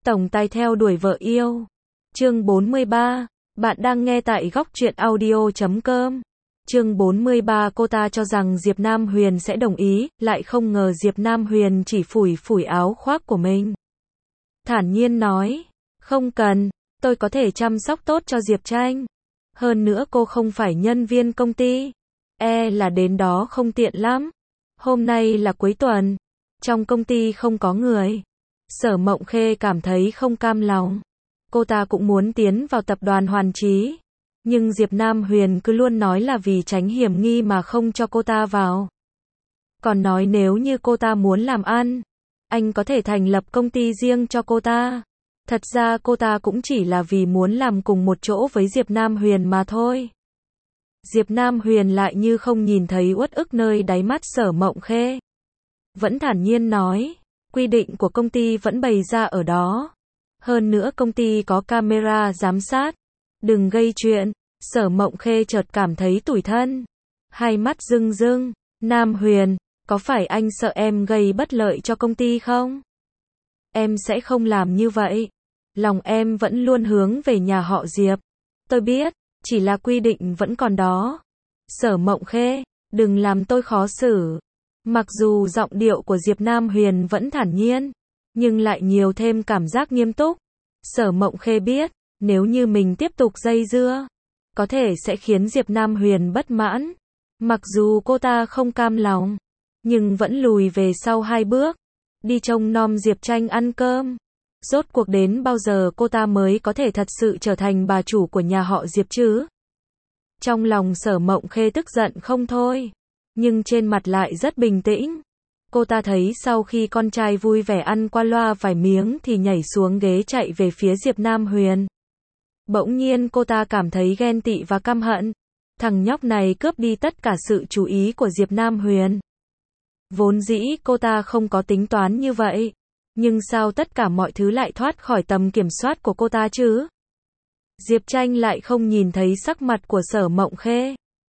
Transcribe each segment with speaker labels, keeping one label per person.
Speaker 1: Tổng tài theo đuổi vợ yêu. Chương 43. Bạn đang nghe tại góc truyện audio.com. Chương 43. Cô ta cho rằng Diệp Nam Huyền sẽ đồng ý, lại không ngờ Diệp Nam Huyền chỉ phủi phủi áo khoác của mình. Thản nhiên nói, không cần, tôi có thể chăm sóc tốt cho Diệp Tranh. Hơn nữa cô không phải nhân viên công ty. Là đến đó không tiện lắm. Hôm nay là cuối tuần. Trong công ty không có người. Sở Mộng Khê cảm thấy không cam lòng. Cô ta cũng muốn tiến vào tập đoàn Hoàn Chí. Nhưng Diệp Nam Huyền cứ luôn nói là vì tránh hiểm nghi mà không cho cô ta vào. Còn nói nếu như cô ta muốn làm ăn, anh có thể thành lập công ty riêng cho cô ta. Thật ra cô ta cũng chỉ là vì muốn làm cùng một chỗ với Diệp Nam Huyền mà thôi. Diệp Nam Huyền lại như không nhìn thấy uất ức nơi đáy mắt Sở Mộng Khê. Vẫn thản nhiên nói, quy định của công ty vẫn bày ra ở đó. Hơn nữa công ty có camera giám sát. Đừng gây chuyện. Sở Mộng Khê chợt cảm thấy tủi thân. Hai mắt rưng rưng. Nam Huyền, có phải anh sợ em gây bất lợi cho công ty không? Em sẽ không làm như vậy. Lòng em vẫn luôn hướng về nhà họ Diệp. Tôi biết, chỉ là quy định vẫn còn đó. Sở Mộng Khê, đừng làm tôi khó xử. Mặc dù giọng điệu của Diệp Nam Huyền vẫn thản nhiên, nhưng lại nhiều thêm cảm giác nghiêm túc. Sở Mộng Khê biết, nếu như mình tiếp tục dây dưa, có thể sẽ khiến Diệp Nam Huyền bất mãn. Mặc dù cô ta không cam lòng, nhưng vẫn lùi về sau 2 bước, đi trông nom Diệp Tranh ăn cơm. Rốt cuộc đến bao giờ cô ta mới có thể thật sự trở thành bà chủ của nhà họ Diệp chứ? Trong lòng Sở Mộng Khê tức giận không thôi, nhưng trên mặt lại rất bình tĩnh. Cô ta thấy sau khi con trai vui vẻ ăn qua loa vài miếng thì nhảy xuống ghế chạy về phía Diệp Nam Huyền. Bỗng nhiên cô ta cảm thấy ghen tị và căm hận. Thằng nhóc này cướp đi tất cả sự chú ý của Diệp Nam Huyền. Vốn dĩ cô ta không có tính toán như vậy. Nhưng sao tất cả mọi thứ lại thoát khỏi tầm kiểm soát của cô ta chứ? Diệp Tranh lại không nhìn thấy sắc mặt của Sở Mộng Khê.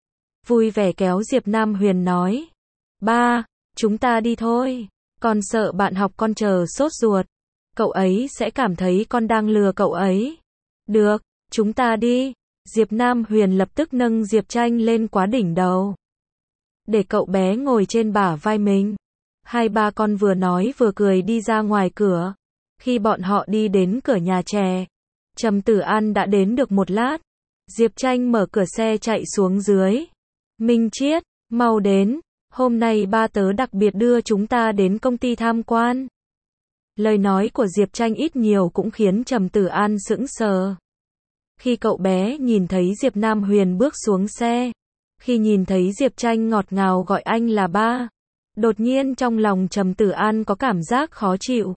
Speaker 1: Vui vẻ kéo Diệp Nam Huyền nói. Ba, chúng ta đi thôi. Con sợ bạn học con chờ sốt ruột. Cậu ấy sẽ cảm thấy con đang lừa cậu ấy. Được, chúng ta đi. Diệp Nam Huyền lập tức nâng Diệp Tranh lên quá đỉnh đầu. Để cậu bé ngồi trên bả vai mình. Hai ba con vừa nói vừa cười đi ra ngoài cửa. Khi bọn họ đi đến cửa nhà trẻ, Trầm Tử An đã đến được một lát. Diệp Tranh mở cửa xe chạy xuống dưới. Minh Chiết, mau đến. Hôm nay ba tớ đặc biệt đưa chúng ta đến công ty tham quan. Lời nói của Diệp Tranh ít nhiều cũng khiến Trầm Tử An sững sờ. Khi cậu bé nhìn thấy Diệp Nam Huyền bước xuống xe, khi nhìn thấy Diệp Tranh ngọt ngào gọi anh là ba, đột nhiên trong lòng Trầm Tử An có cảm giác khó chịu.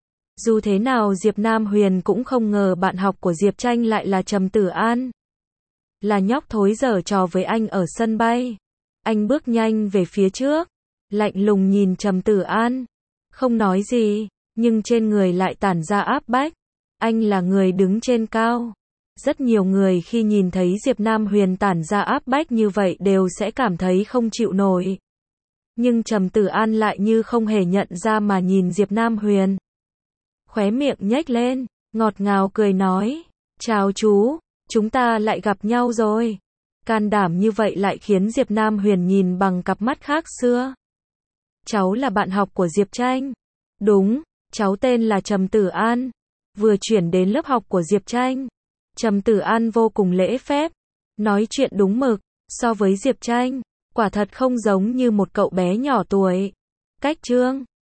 Speaker 1: Dù thế nào Diệp Nam Huyền cũng không ngờ bạn học của Diệp Tranh lại là Trầm Tử An. Là nhóc thối giở trò với anh ở sân bay. Anh bước nhanh về phía trước, lạnh lùng nhìn Trầm Tử An, không nói gì, nhưng trên người lại tản ra áp bách. Anh là người đứng trên cao. Rất nhiều người khi nhìn thấy Diệp Nam Huyền tản ra áp bách như vậy đều sẽ cảm thấy không chịu nổi. Nhưng Trầm Tử An lại như không hề nhận ra mà nhìn Diệp Nam Huyền. Khóe miệng nhếch lên, ngọt ngào cười nói, chào chú, chúng ta lại gặp nhau rồi. Can đảm như vậy lại khiến Diệp Nam Huyền nhìn bằng cặp mắt khác xưa. Cháu là bạn học của Diệp Tranh. Đúng, cháu tên là Trầm Tử An. Vừa chuyển đến lớp học của Diệp Tranh. Trầm Tử An vô cùng lễ phép, nói chuyện đúng mực, so với Diệp Tranh, quả thật không giống như một cậu bé nhỏ tuổi. Cách trương,